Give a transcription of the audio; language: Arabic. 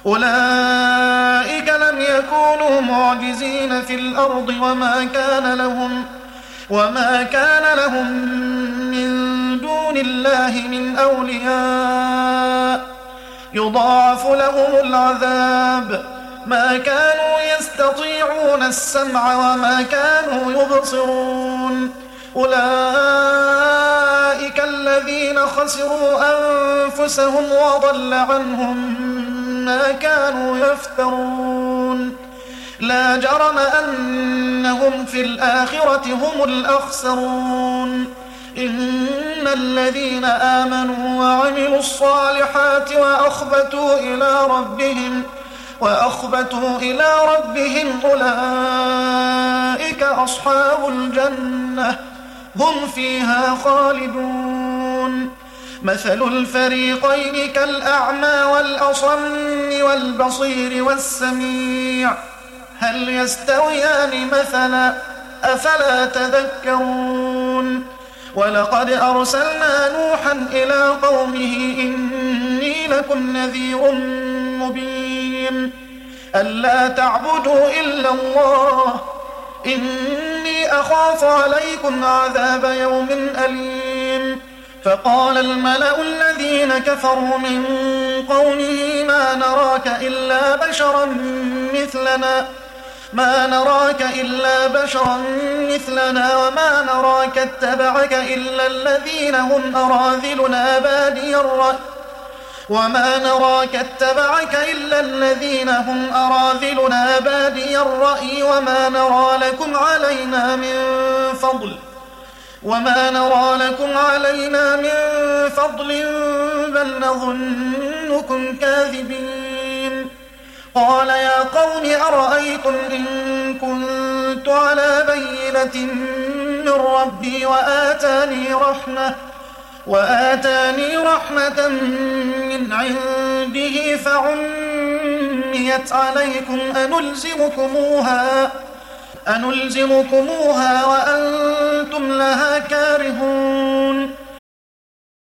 أولئك لم يكونوا معجزين في الأرض وما كان لهم من دون الله من أولياء يضاعف لهم العذاب ما كانوا يستطيعون السمع وما كانوا يبصرون أولئك الذين خسروا أنفسهم وضل عنهم ما كانوا يفترون لا جرم أنهم في الآخرة هم الأخسرون إن الذين آمنوا وعملوا الصالحات وأخبتوا إلى ربهم أولئك أصحاب الجنة هم فيها خالدون مثل الفريقين كالأعمى والأصم والبصير والسميع هل يستويان مثلا أفلا تذكرون ولقد أرسلنا نوحا إلى قومه إني لكم نذير مبين ألا تعبدوا إلا الله إني أخاف عليكم عذاب يوم أليم فقال الملأ الذين كفروا من قومه ما نراك إلا بشرا مثلنا وما نراك اتبعك إلا الذين هم أراذلنا بادي الرأي وما نرى لكم علينا من فضل بل نظنكم كاذبين قال يا قوم أرأيتم إن كنت على بينة من ربي وآتاني رحمة من عنده فعميت عليكم أنلزمكموها وأنتم لها كارهون